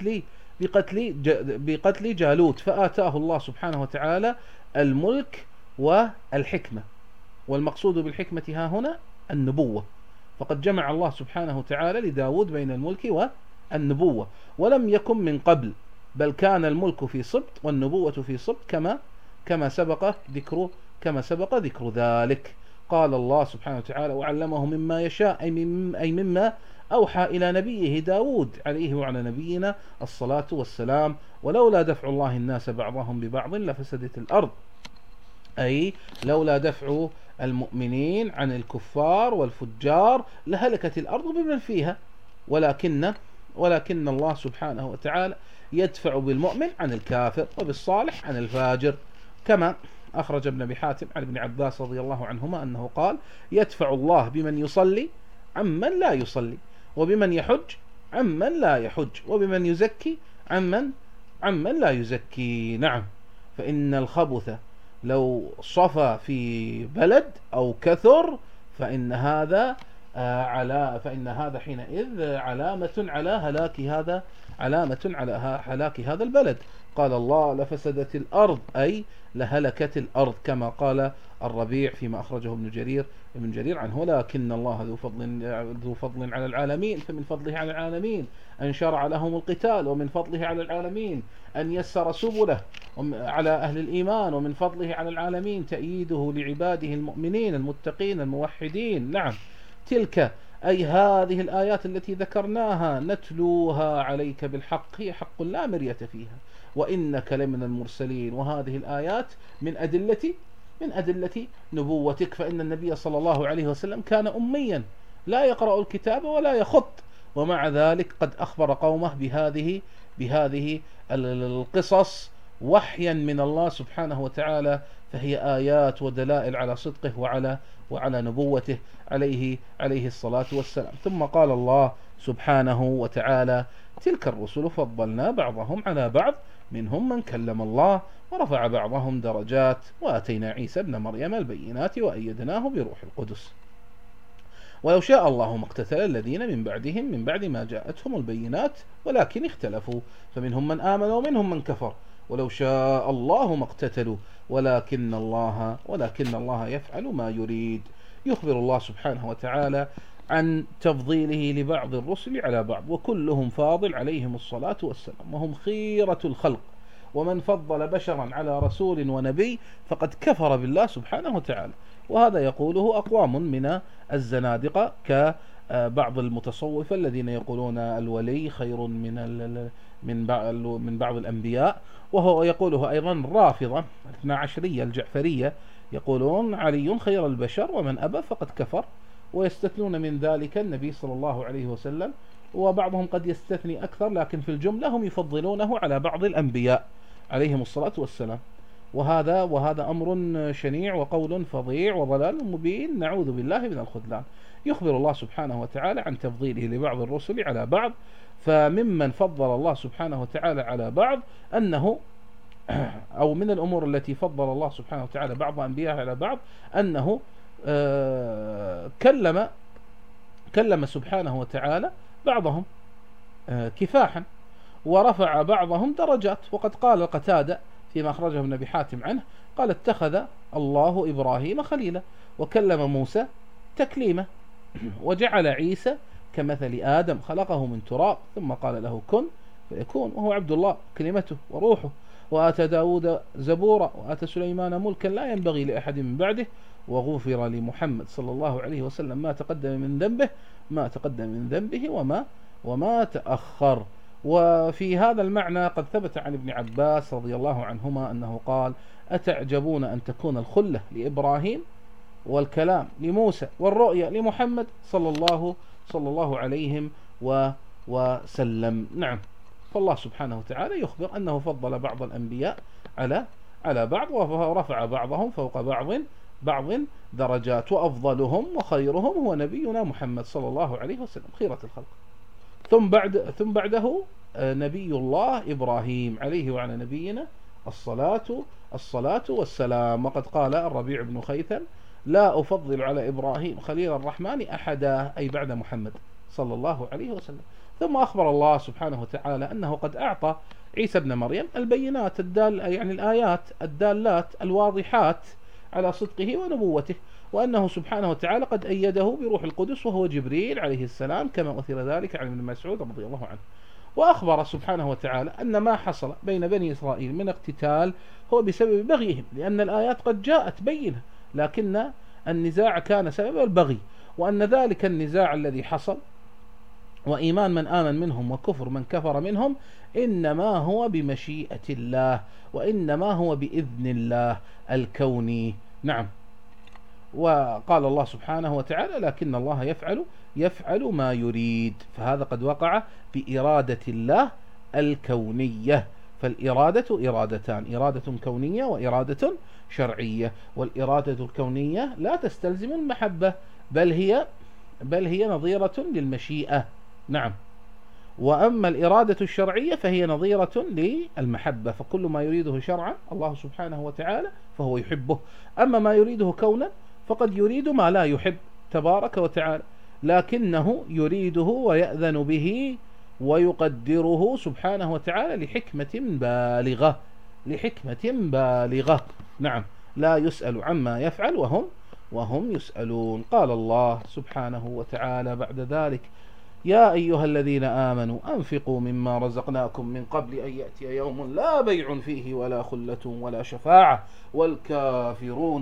بقتل جالوت، فآتاه الله سبحانه وتعالى الملك والحكمة. والمقصود بالحكمة ها هنا النبوة، فقد جمع الله سبحانه وتعالى لداود بين الملك والنبوة، ولم يكن من قبل، بل كان الملك في سبط والنبوة في سبط كما سبق ذكر ذلك. قال الله سبحانه وتعالى: وعلمه مما يشاء، أي مما أوحى إلى نبيه داود عليه وعلى نبينا الصلاة والسلام. ولولا دفع الله الناس بعضهم ببعض لفسدت الأرض، أي لولا دفع المؤمنين عن الكفار والفجار لهلكت الأرض بمن فيها، ولكن الله سبحانه وتعالى يدفع بالمؤمن عن الكافر وبالصالح عن الفاجر، كما أخرج ابن أبي حاتم عن ابن عباس رضي الله عنهما أنه قال: يدفع الله بمن يصلي عمن لا يصلي، وبمن يحج عمن لا يحج، وبمن يزكي عمن لا يزكي. نعم، فإن الخبث لو صفى في بلد أو كثر فإن هذا حينئذ علامة على هلاك هذا البلد. قال الله: لفسدت الأرض، أي لهلكت الأرض، كما قال الربيع فيما أخرجه ابن جرير عنه: ولكن الله ذو فضل على العالمين، فمن فضله على العالمين أن شرع لهم القتال، ومن فضله على العالمين أن يسر سبله على أهل الإيمان، ومن فضله على العالمين تأييده لعباده المؤمنين المتقين الموحدين. نعم، تلك أي هذه الآيات التي ذكرناها نتلوها عليك بالحق، هي حق لا مرية فيها، وإنك لمن المرسلين. وهذه الآيات من أدلة نبوتك، فإن النبي صلى الله عليه وسلم كان أميا لا يقرأ الكتاب ولا يخط، ومع ذلك قد أخبر قومه بهذه القصص وحيا من الله سبحانه وتعالى، فهي آيات ودلائل على صدقه وعلى نبوته عليه الصلاة والسلام. ثم قال الله سبحانه وتعالى تلك الرسل فضلنا بعضهم على بعض منهم من كلم الله ورفع بعضهم درجات وآتينا عيسى ابن مريم البينات وأيدناه بروح القدس ولو شاء الله ما اقتتل الذين من بعدهم من بعد ما جاءتهم البينات ولكن اختلفوا فمنهم من آمن ومنهم من كفر ولو شاء الله ما اقتتلوا ولكن الله يفعل ما يريد. يخبر الله سبحانه وتعالى عن تفضيله لبعض الرسل على بعض وكلهم فاضل عليهم الصلاة والسلام وهم خيرة الخلق، ومن فضل بشرا على رسول ونبي فقد كفر بالله سبحانه وتعالى، وهذا يقوله أقوام من الزنادقة كبعض المتصوفة الذين يقولون الولي خير من بعض الأنبياء، وهو يقوله أيضا الرافضة 12 الجعفرية يقولون علي خير البشر ومن أبى فقد كفر، ويستثنون من ذلك النبي صلى الله عليه وسلم، وبعضهم قد يستثني أكثر لكن في الجملة هم يفضلونه على بعض الأنبياء عليهم الصلاة والسلام، وهذا أمر شنيع وقول فظيع وضلال مبين نعوذ بالله من الخذلان. يخبر الله سبحانه وتعالى عن تفضيله لبعض الرسل على بعض، فممن فضل الله سبحانه وتعالى على بعض أنه أو من الأمور التي فضل الله سبحانه وتعالى بعض أنبياء على بعض أنه كلم سبحانه وتعالى بعضهم كفاحا ورفع بعضهم درجات، وقد قال قتادة فيما أخرجه ابن أبي حاتم عنه قال اتخذ الله إبراهيم خليلا وكلم موسى تكليما وجعل عيسى كمثل آدم خلقه من تراب ثم قال له كن فيكون وهو عبد الله كلمته وروحه، وآتى داود زبورا وآتى سليمان ملكا لا ينبغي لأحد من بعده وغفر لمحمد صلى الله عليه وسلم ما تقدم من ذنبه وما تأخر. وفي هذا المعنى قد ثبت عن ابن عباس رضي الله عنهما أنه قال أتعجبون أن تكون الخلة لإبراهيم والكلام لموسى والرؤيا لمحمد صلى الله عليه وسلم. نعم، فالله سبحانه وتعالى يخبر أنه فضل بعض الأنبياء على بعض ورفع بعضهم فوق بعض درجات، وأفضلهم وخيرهم هو نبينا محمد صلى الله عليه وسلم خيرة الخلق. ثم بعده نبي الله إبراهيم عليه وعلى نبينا الصلاة والسلام، وقد قال الربيع بن خيثم لا أفضل على إبراهيم خليل الرحمن أحدا، أي بعد محمد صلى الله عليه وسلم. ثم أخبر الله سبحانه وتعالى أنه قد أعطى عيسى ابن مريم البينات يعني الآيات الدالات الواضحات على صدقه ونبوته، وأنه سبحانه وتعالى قد أيده بروح القدس وهو جبريل عليه السلام كما أثر ذلك عن ابن مسعود رضي الله عنه. وأخبر سبحانه وتعالى أن ما حصل بين بني إسرائيل من اقتتال هو بسبب بغيهم، لأن الآيات قد جاءت بينة، لكن النزاع كان سبب البغي، وأن ذلك النزاع الذي حصل وإيمان من آمن منهم وكفر من كفر منهم إنما هو بمشيئة الله وإنما هو بإذن الله الكوني. نعم، وقال الله سبحانه وتعالى لكن الله يفعل ما يريد، فهذا قد وقع بإرادة الله الكونية. فالإرادة إرادتان، إرادة كونية وإرادة شرعية، والإرادة الكونية لا تستلزم المحبة بل هي نظيرة للمشيئة. نعم، وأما الإرادة الشرعية فهي نظيرة للمحبة، فكل ما يريده شرعا الله سبحانه وتعالى فهو يحبه، أما ما يريده كونا فقد يريد ما لا يحب تبارك وتعالى، لكنه يريده ويأذن به ويقدره سبحانه وتعالى لحكمة بالغة. نعم، لا يسأل عما يفعل وهم يسألون. قال الله سبحانه وتعالى بعد ذلك يا أيها الذين آمنوا أنفقوا مما رزقناكم من قبل أن يأتي يوم لا بيع فيه ولا خلة ولا شفاعة والكافرون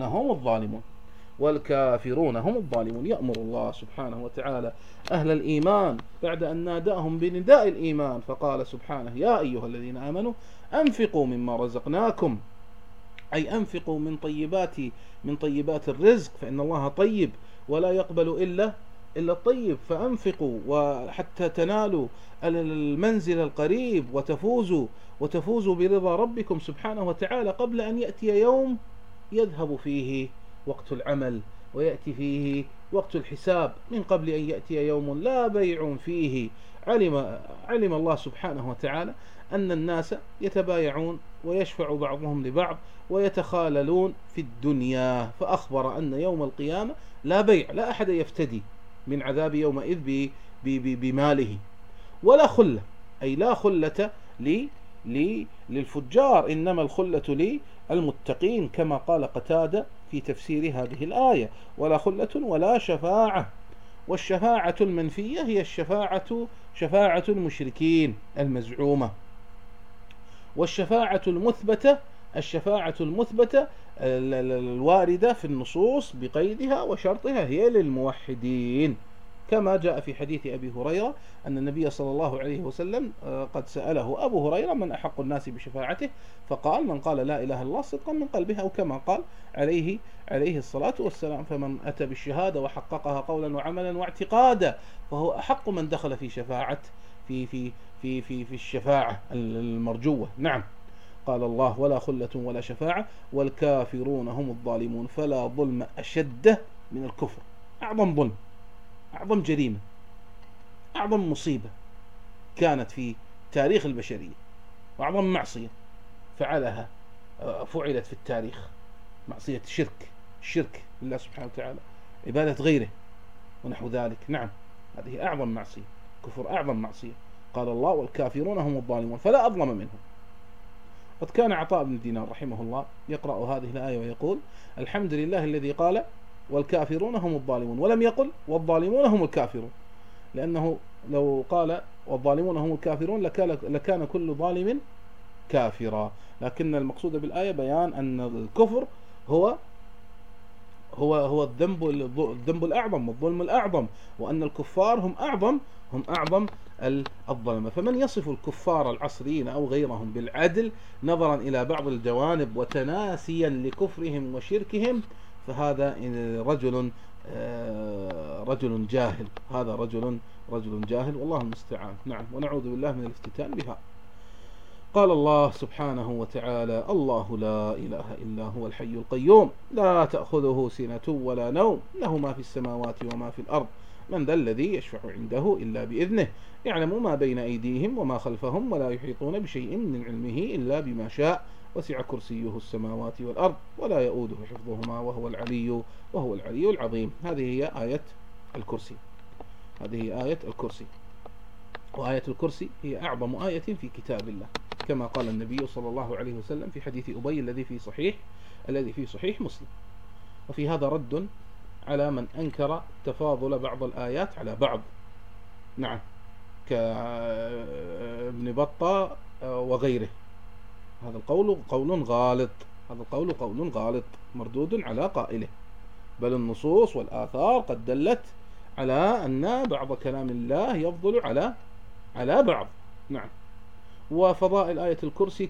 هم الظالمون. يأمر الله سبحانه وتعالى أهل الإيمان بعد أن ناداهم بنداء الإيمان فقال سبحانه يا أيها الذين آمنوا أنفقوا مما رزقناكم، أي أنفقوا من طيبات الرزق، فإن الله طيب ولا يقبل إلا الطيب، فأنفقوا وحتى تنالوا المنزل القريب وتفوزوا برضا ربكم سبحانه وتعالى قبل أن يأتي يوم يذهب فيه وقت العمل ويأتي فيه وقت الحساب، من قبل أن يأتي يوم لا بيع فيه، علم الله سبحانه وتعالى أن الناس يتبايعون ويشفع بعضهم لبعض ويتخاللون في الدنيا، فأخبر أن يوم القيامة لا بيع، لا أحد يفتدي من عذاب يومئذ بماله، ولا خلة، أي لا خلة للفجار، إنما الخلة للمتقين، كما قال قتادة في تفسير هذه الآية: ولا خلة ولا شفاعة. والشفاعة المنفية هي شفاعة المشركين المزعومة، والشفاعة المثبتة الواردة في النصوص بقيدها وشرطها هي للموحدين، كما جاء في حديث أبي هريرة أن النبي صلى الله عليه وسلم قد سأله أبو هريرة: من أحق الناس بشفاعته؟ فقال: من قال لا إله إلا الله صدقا من قلبه، أو كما قال عليه الصلاة والسلام: فمن أتى بالشهادة وحققها قولا وعملا واعتقادا فهو أحق من دخل في شفاعة في الشفاعة المرجوة. نعم. قال الله: ولا خلة ولا شفاعة والكافرون هم الظالمون. فلا ظلم أشد من الكفر، أعظم ظلم، أعظم جريمة، أعظم مصيبة كانت في تاريخ البشرية، وأعظم معصية فعلت في التاريخ، معصية الشرك بالله سبحانه وتعالى، عبادة غيره ونحو ذلك. نعم، هذه أعظم معصية، كفر أعظم معصية. قال الله: والكافرون هم الظالمون فلا أظلم منهم. قد كان عطاء بن دينار رحمه الله يقرأ هذه الآية ويقول: الحمد لله الذي قال والكافرون هم الظالمون ولم يقل والظالمون هم الكافرون، لأنه لو قال والظالمون هم الكافرون لكان كل ظالم كافرا، لكن المقصود بالآية بيان أن الكفر هو الذنب الأعظم والظلم الأعظم، وأن الكفار هم أعظم الظلمة. فمن يصف الكفار العصريين أو غيرهم بالعدل نظرا إلى بعض الجوانب وتناسيا لكفرهم وشركهم فهذا رجل جاهل، هذا رجل جاهل، والله المستعان. نعم، ونعوذ بالله من الافتتان بها. قال الله سبحانه وتعالى: الله لا إله إلا هو الحي القيوم لا تأخذه سنة ولا نوم له ما في السماوات وما في الأرض من ذا الذي يشفع عنده إلا بإذنه يعلم ما بين أيديهم وما خلفهم ولا يحيطون بشيء من علمه إلا بما شاء وسع كرسيه السماوات والأرض ولا يؤوده حفظهما وهو العلي العظيم. هذه هي آية الكرسي. وآية الكرسي هي أعظم آية في كتاب الله، كما قال النبي صلى الله عليه وسلم في حديث أبي الذي في صحيح مسلم. وفي هذا رد على من أنكر تفاضل بعض الآيات على بعض، نعم، كابن بطة وغيره. هذا القول قول غالط مردود على قائله، بل النصوص والآثار قد دلت على أن بعض كلام الله يفضل على بعض. نعم. وفضائل آية الكرسي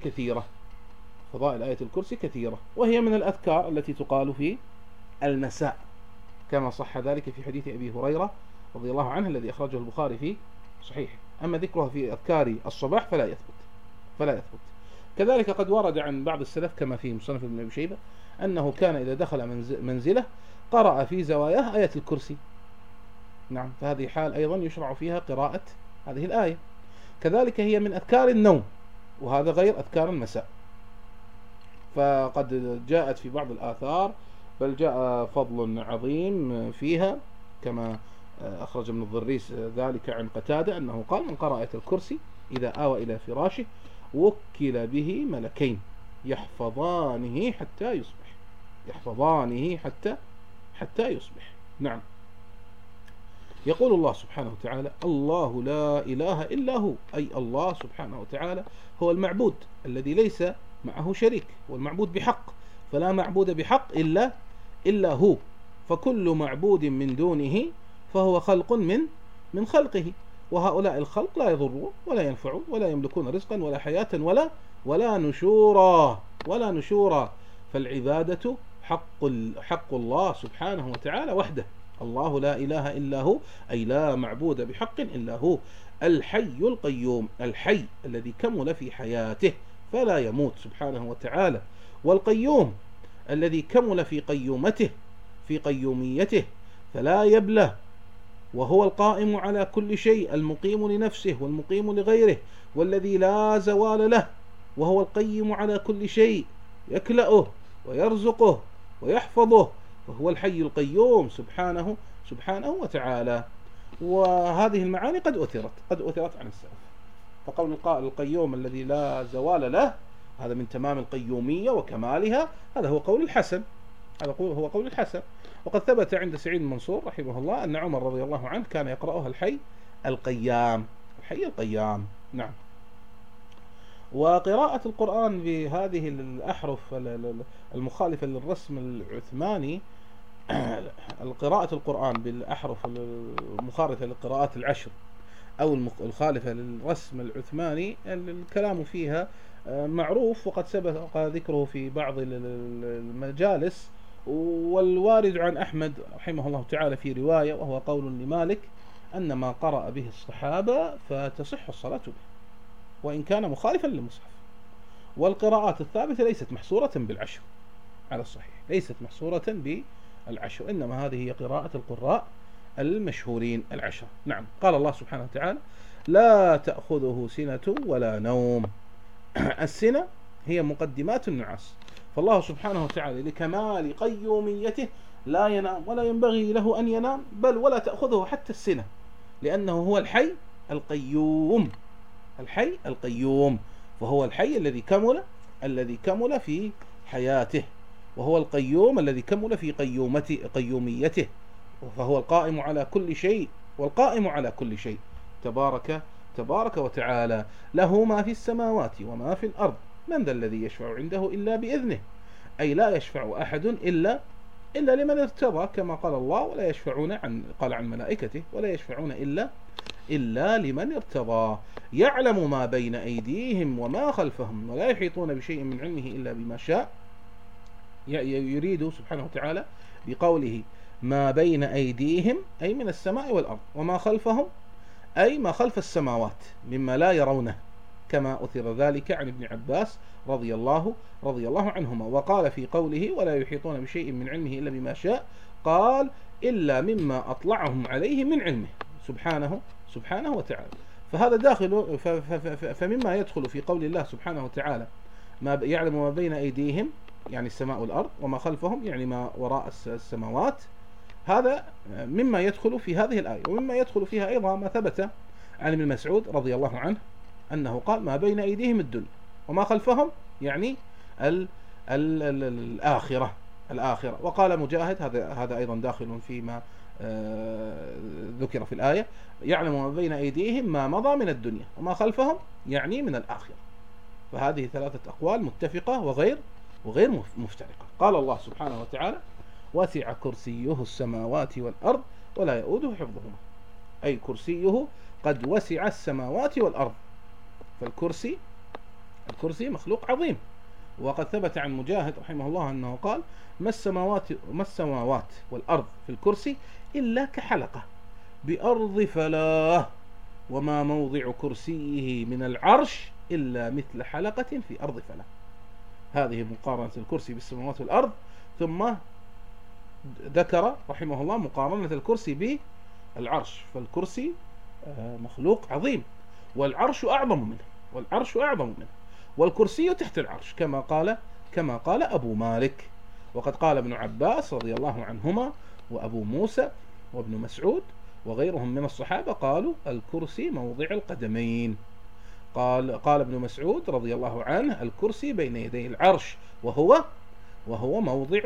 كثيرة، وهي من الأذكار التي تقال في المساء، كما صح ذلك في حديث أبي هريرة رضي الله عنه الذي أخرجه البخاري في صحيح. أما ذكرها في أذكار الصباح فلا يثبت. كذلك قد ورد عن بعض السلف كما في مصنف ابن أبي شيبة أنه كان إذا دخل منزله قرأ في زواياه آية الكرسي. نعم، فهذه حال أيضا يشرع فيها قراءة هذه الآية. كذلك هي من أذكار النوم، وهذا غير أذكار المساء. فقد جاءت في بعض الآثار بل جاء فضل عظيم فيها، كما أخرج ابن الضريس ذلك عن قتادة أنه قال: من قرأ آية الكرسي إذا آوى إلى فراشه وكل به ملكين يحفظانه حتى يصبح. نعم. يقول الله سبحانه وتعالى: الله لا إله إلا هو، أي الله سبحانه وتعالى هو المعبود الذي ليس معه شريك، والمعبود بحق، فلا معبود بحق إلا هو، فكل معبود من دونه فهو خلق من خلقه، وهؤلاء الخلق لا يضرون ولا ينفعون ولا يملكون رزقا ولا حياة ولا نشورا. فالعبادة حق الله سبحانه وتعالى وحده. الله لا إله إلا هو، أي لا معبود بحق إلا هو، الحي القيوم، الحي الذي كمل في حياته فلا يموت سبحانه وتعالى، والقيوم الذي كمل في قيوميته فلا يبلى وهو القائم على كل شيء، المقيم لنفسه والمقيم لغيره، والذي لا زوال له، وهو القيم على كل شيء، يكلأه ويرزقه ويحفظه، وهو الحي القيوم سبحانه وتعالى. وهذه المعاني قد أثرت عن السلف. فقول القائل القيوم الذي لا زوال له، هذا من تمام القيومية وكمالها، هذا هو قول الحسن، هو قول الحسن. وقد ثبت عند سعيد المنصور رحمه الله أن عمر رضي الله عنه كان يقرأها الحي القيام، الحي القيام. نعم. وقراءة القرآن بهذه الأحرف المخالفة للرسم العثماني، قراءة القرآن بالأحرف المخالفة للقراءات العشر أو الخالفة للرسم العثماني، الكلام فيها معروف وقد سبق ذكره في بعض المجالس. والوارد عن أحمد رحمه الله تعالى في رواية، وهو قول لمالك، أن ما قرأ به الصحابة فتصح الصلاة به وإن كان مخالفا للمصحف. والقراءات الثابتة ليست محصورة بالعشر على الصحيح، ليست محصورة بالعشر، إنما هذه هي قراءة القراء المشهورين العشر. نعم. قال الله سبحانه وتعالى: لا تأخذه سنة ولا نوم. السنة هي مقدمات النعاس، فالله سبحانه وتعالى لكمال قيوميته لا ينام ولا ينبغي له أن ينام، بل ولا تأخذه حتى السنة، لأنه هو الحي القيوم، الحي القيوم، فهو الحي الذي كمل في حياته، وهو القيوم الذي كمل في قيوميته، فهو القائم على كل شيء، والقائم على كل شيء تبارك وتعالى. له ما في السماوات وما في الأرض، من ذا الذي يشفع عنده إلا بإذنه، أي لا يشفع أحد إلا لمن ارتضى، كما قال الله: ولا يشفعون قال عن ملائكته: ولا يشفعون إلا لمن ارتضى. يعلم ما بين أيديهم وما خلفهم ولا يحيطون بشيء من علمه إلا بما شاء. يريد سبحانه وتعالى بقوله ما بين أيديهم أي من السماء والأرض، وما خلفهم أي ما خلف السماوات مما لا يرونه، كما أثر ذلك عن ابن عباس رضي الله عنهما. وقال في قوله ولا يحيطون بشيء من علمه إلا بما شاء، قال إلا مما أطلعهم عليه من علمه سبحانه وتعالى. فهذا داخل فمما يدخل في قول الله سبحانه وتعالى ما يعلم ما بين أيديهم يعني السماء والأرض، وما خلفهم يعني ما وراء السماوات، هذا مما يدخل في هذه الآية. ومما يدخل فيها أيضا ما ثبت عن ابن مسعود رضي الله عنه أنه قال ما بين أيديهم الدنيا وما خلفهم يعني الآخرة. وقال مجاهد هذا أيضا داخل فيما ذكر في الآية، يعلم ما بين أيديهم ما مضى من الدنيا وما خلفهم يعني من الآخرة. فهذه ثلاثة أقوال متفقة وغير مفترقة. قال الله سبحانه وتعالى وسع كرسيه السماوات والأرض ولا يؤوده حفظهما، أي كرسيه قد وسع السماوات والأرض، فالكرسي مخلوق عظيم. وقد ثبت عن مجاهد رحمه الله أنه قال ما السماوات والأرض في الكرسي إلا كحلقة بأرض فلاه، وما موضع كرسيه من العرش إلا مثل حلقة في أرض فلاه. هذه مقارنة الكرسي بالسماوات والأرض. ثم ذكر رحمه الله مقارنة الكرسي بالعرش، فالكرسي مخلوق عظيم، والعرش أعظم منه، والكرسي تحت العرش كما قال أبو مالك. وقد قال ابن عباس رضي الله عنهما وأبو موسى وابن مسعود وغيرهم من الصحابة قالوا الكرسي موضع القدمين. قال ابن مسعود رضي الله عنه الكرسي بين يدي العرش وهو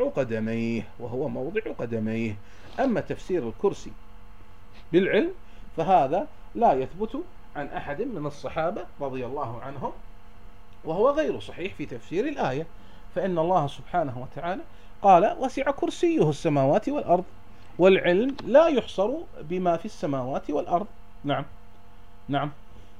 موضع قدميه. أما تفسير الكرسي بالعلم فهذا لا يثبت عن أحد من الصحابة رضي الله عنهم، وهو غير صحيح في تفسير الآية، فإن الله سبحانه وتعالى قال وسع كرسيه السماوات والأرض، والعلم لا يحصر بما في السماوات والأرض. نعم.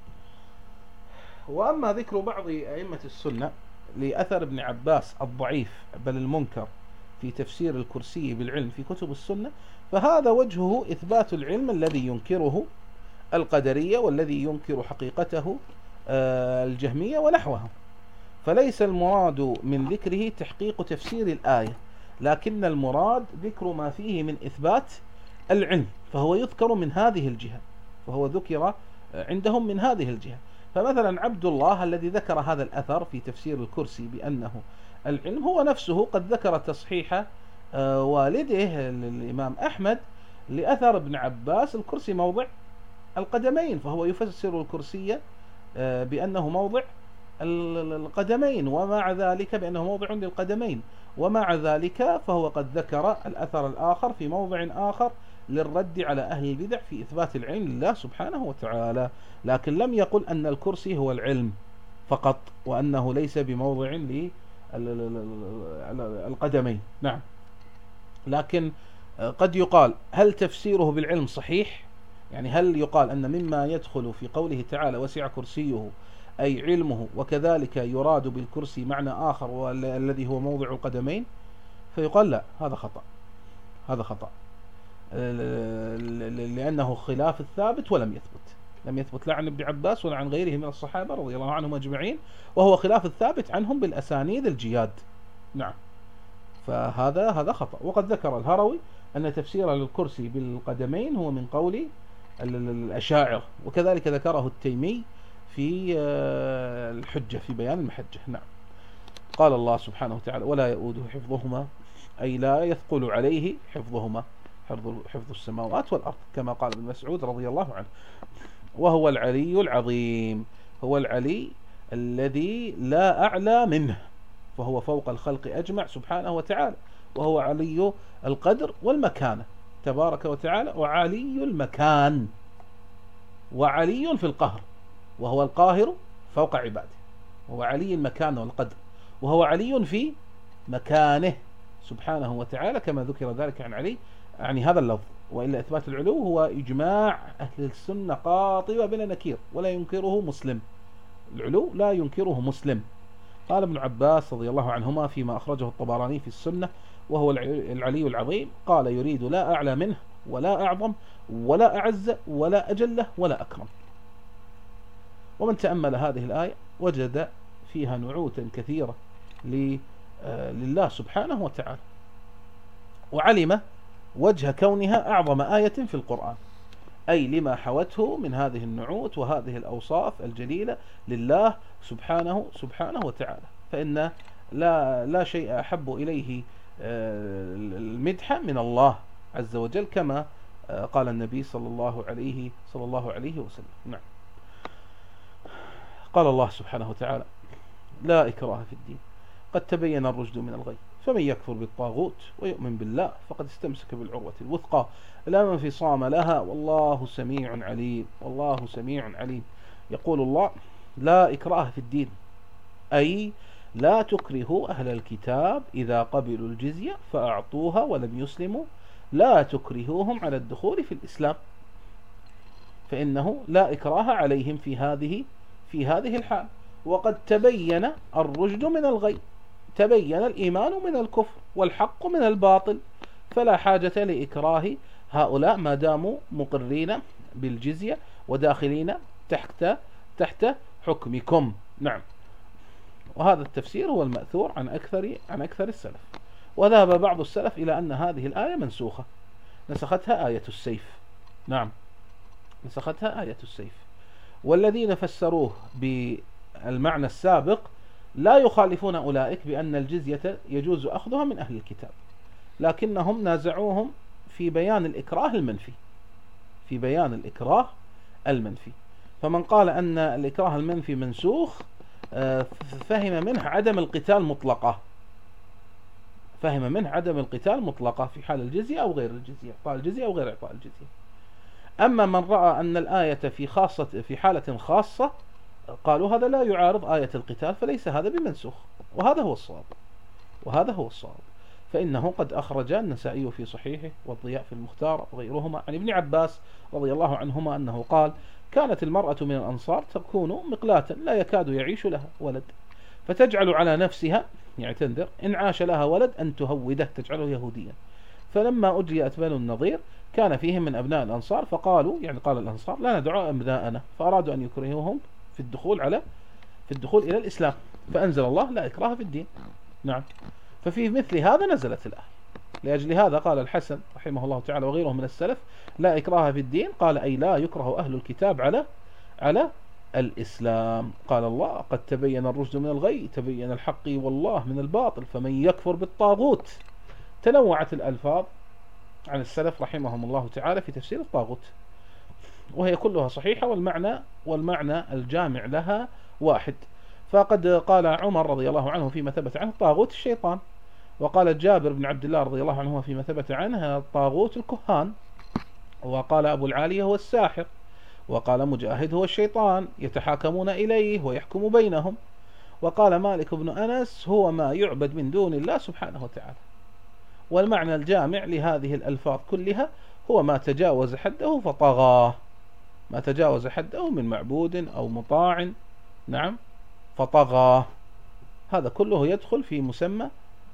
وأما ذكر بعض أئمة السنة لأثر ابن عباس الضعيف بل المنكر في تفسير الكرسي بالعلم في كتب السنة، فهذا وجهه إثبات العلم الذي ينكره القدرية والذي ينكر حقيقته الجهمية ونحوها. فليس المراد من ذكره تحقيق تفسير الآية، لكن المراد ذكر ما فيه من إثبات العلم، فهو يذكر من هذه الجهة، فهو ذكر عندهم من هذه الجهة. فمثلا عبد الله الذي ذكر هذا الأثر في تفسير الكرسي بأنه العلم، هو نفسه قد ذكر تصحيح والده الإمام أحمد لأثر ابن عباس الكرسي موضع القدمين، فهو يفسر الكرسي بأنه موضع القدمين، ومع ذلك بأنه موضع للقدمين، ومع ذلك فهو قد ذكر الأثر الآخر في موضع آخر للرد على أهل البدع في إثبات العلم لله سبحانه وتعالى، لكن لم يقل أن الكرسي هو العلم فقط، وأنه ليس بموضع للقدمين. نعم، لكن قد يقال هل تفسيره بالعلم صحيح؟ يعني هل يقال أن مما يدخل في قوله تعالى وسع كرسيه أي علمه، وكذلك يراد بالكرسي معنى آخر والذي هو موضع القدمين؟ فيقال لا، هذا خطأ، هذا خطأ، لأنه خلاف الثابت ولم يثبت، لم يثبت لا عن ابن عباس ولا عن غيره من الصحابة رضي الله عنهم أجمعين، وهو خلاف الثابت عنهم بالأسانيد الجياد. نعم، فهذا خطأ. وقد ذكر الهروي أن تفسير للكرسي بالقدمين هو من قول الأشاعرة، وكذلك ذكره التيمي في الحجة في بيان المحجة. نعم، قال الله سبحانه وتعالى ولا يؤوده حفظهما، أي لا يثقل عليه حفظهما، حفظ السماوات والأرض، كما قال ابن مسعود رضي الله عنه. وهو العلي العظيم، هو العلي الذي لا أعلى منه، فهو فوق الخلق أجمع سبحانه وتعالى، وهو علي القدر والمكانة تبارك وتعالى، وعلي المكان، وعلي في القهر، وهو القاهر فوق عباده، وهو علي المكان والقدر، وهو علي في مكانه سبحانه وتعالى، كما ذكر ذلك عن علي، يعني هذا اللفظ. وإلا إثبات العلو هو إجماع أهل السنة قاطبة بلا نكير، ولا ينكره مسلم، العلو لا ينكره مسلم. قال ابن عباس رضي الله عنهما فيما أخرجه الطبراني في السنة وهو العلي العظيم، قال يريد لا أعلى منه ولا أعظم ولا أعز ولا أجل ولا أكرم. ومن تأمل هذه الآية وجد فيها نعوتا كثيرة لله سبحانه وتعالى، وعلم وجه كونها أعظم آية في القرآن، أي لما حوته من هذه النعوت وهذه الأوصاف الجليلة لله سبحانه وتعالى. فإن لا شيء أحب إليه المدح من الله عز وجل، كما قال النبي صلى الله عليه وسلم. نعم، قال الله سبحانه وتعالى لا إكراه في الدين قد تبين الرشد من الغي، فمن يكفر بالطاغوت ويؤمن بالله فقد استمسك بالعروة الوثقى لا انفصام لها والله سميع عليم، والله سميع عليم. يقول الله لا إكراه في الدين، أي لا تكرهوا أهل الكتاب إذا قبلوا الجزية فأعطوها ولم يسلموا، لا تكرهوهم على الدخول في الإسلام، فإنه لا إكراه عليهم في هذه الحال. وقد تبين الرشد من الغي، تبين الإيمان من الكفر والحق من الباطل، فلا حاجة لإكراه هؤلاء ما داموا مقرين بالجزية وداخلين تحت حكمكم. نعم، وهذا التفسير هو المأثور عن أكثر السلف. وذهب بعض السلف إلى أن هذه الآية منسوخة، نسختها آية السيف. نعم، نسختها آية السيف. والذين فسروه بالمعنى السابق لا يخالفون أولئك بأن الجزية يجوز أخذها من أهل الكتاب، لكنهم نازعوهم في بيان الإكراه المنفي، فمن قال أن الإكراه المنفي منسوخ فهم منه عدم القتال مطلقة، في حال الجزية أو غير الجزية، إعطاء الجزية أو غير إعطاء الجزية. أما من رأى أن الآية في حالة خاصة قالوا هذا لا يعارض آية القتال، فليس هذا بمنسوخ، وهذا هو الصواب. فإنه قد أخرج النسائي في صحيحه والضياء في المختار وغيرهما عن ابن عباس رضي الله عنهما أنه قال كانت المرأة من الأنصار تكون مقلاة لا يكاد يعيش لها ولد، فتجعل على نفسها، يعني تنذر إن عاش لها ولد أن تهوده، تجعله يهوديا. فلما أجريت بنو النضير كان فيهم من أبناء الأنصار، فقالوا، يعني قال الأنصار لا ندعو أبناءنا، فأرادوا أن يكرهوهم في الدخول إلى الإسلام، فأنزل الله لا إكراه في الدين. نعم، ففي مثل هذا نزلت الآية. لأجل هذا قال الحسن رحمه الله تعالى وغيره من السلف: لا إكراه في الدين. قال أي لا يكره أهل الكتاب على الإسلام. قال الله: قد تبين الرشد من الغي، تبين الحق والله من الباطل، فمن يكفر بالطاغوت. تنوعت الألفاظ عن السلف رحمهم الله تعالى في تفسير الطاغوت، وهي كلها صحيحة، والمعنى الجامع لها واحد. فقد قال عمر رضي الله عنه فيما ثبت عنه: الطاغوت الشيطان. وقال جابر بن عبد الله رضي الله عنه فيما ثبت عنه: الطاغوت الكهان. وقال أبو العالية: هو الساحر. وقال مجاهد: هو الشيطان يتحاكمون إليه ويحكم بينهم. وقال مالك بن أنس: هو ما يعبد من دون الله سبحانه وتعالى. والمعنى الجامع لهذه الألفاظ كلها هو ما تجاوز حده فطغى، ما تجاوز حده من معبود أو مطاع، نعم، فطغى. هذا كله يدخل في مسمى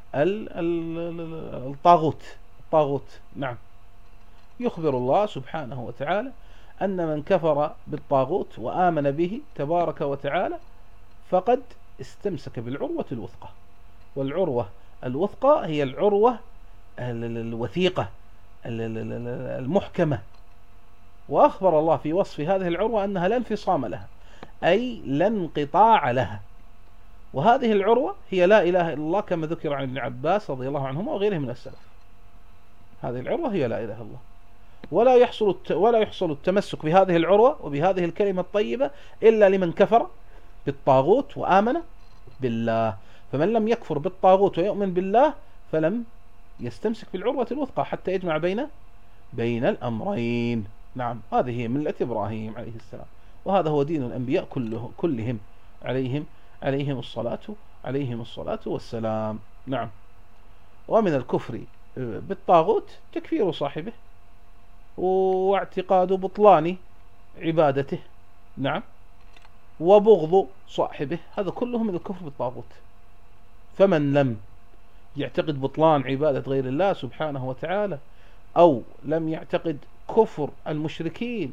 الطاغوت. نعم. يخبر الله سبحانه وتعالى أن من كفر بالطاغوت وآمن به تبارك وتعالى فقد استمسك بالعروة الوثقى. والعروة الوثقى هي العروة الوثيقة المحكمة. وأخبر الله في وصف هذه العروة أنها لا انفصام لها، أي لا انقطاع لها. وهذه العروة هي لا إله إلا الله، كما ذكر عن ابن عباس رضي الله عنهما وغيره من السلف. هذه العروة هي لا إله إلا الله، ولا يحصل التمسك بهذه العروة وبهذه الكلمة الطيبة إلا لمن كفر بالطاغوت وآمن بالله. فمن لم يكفر بالطاغوت ويؤمن بالله فلم يستمسك بالعروة الوثقى حتى يجمع بين الأمرين. نعم. هذه هي ملة إبراهيم عليه السلام، وهذا هو دين الأنبياء كلهم عليهم الصلاة والسلام. نعم. ومن الكفر بالطاغوت تكفير صاحبه واعتقاد بطلان عبادته، نعم، وبغض صاحبه، هذا كله من الكفر بالطاغوت. فمن لم يعتقد بطلان عبادة غير الله سبحانه وتعالى، أو لم يعتقد كفر المشركين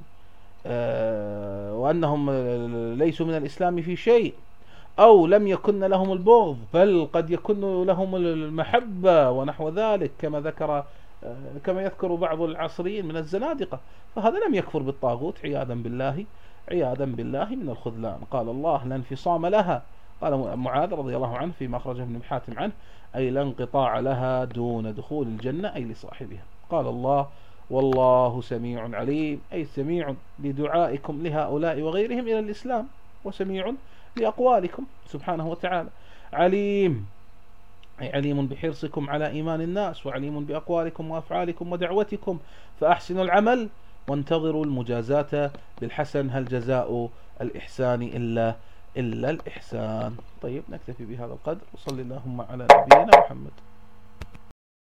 وأنهم ليسوا من الإسلام في شيء، أو لم يكن لهم البغض بل قد يكون لهم المحبة ونحو ذلك، كما يذكر بعض العصريين من الزنادقة، فهذا لم يكفر بالطاغوت عياذا بالله من الخذلان. قال الله: لا انفصام لها. قال معاذ رضي الله عنه فيما أخرجه ابن حاتم عنه: أي لا انقطاع لها دون دخول الجنة، أي لصاحبها. قال الله: والله سميع عليم، أي سميع لدعائكم لهؤلاء وغيرهم إلى الإسلام، وسميع لأقوالكم سبحانه وتعالى. عليم، أي عليم بحرصكم على إيمان الناس، وعليم بأقوالكم وأفعالكم ودعوتكم، فأحسنوا العمل وانتظروا المجازات بالحسن، هل جزاء الإحسان إلا الإحسان. طيب، نكتفي بهذا القدر، وصلى اللهم على نبينا محمد.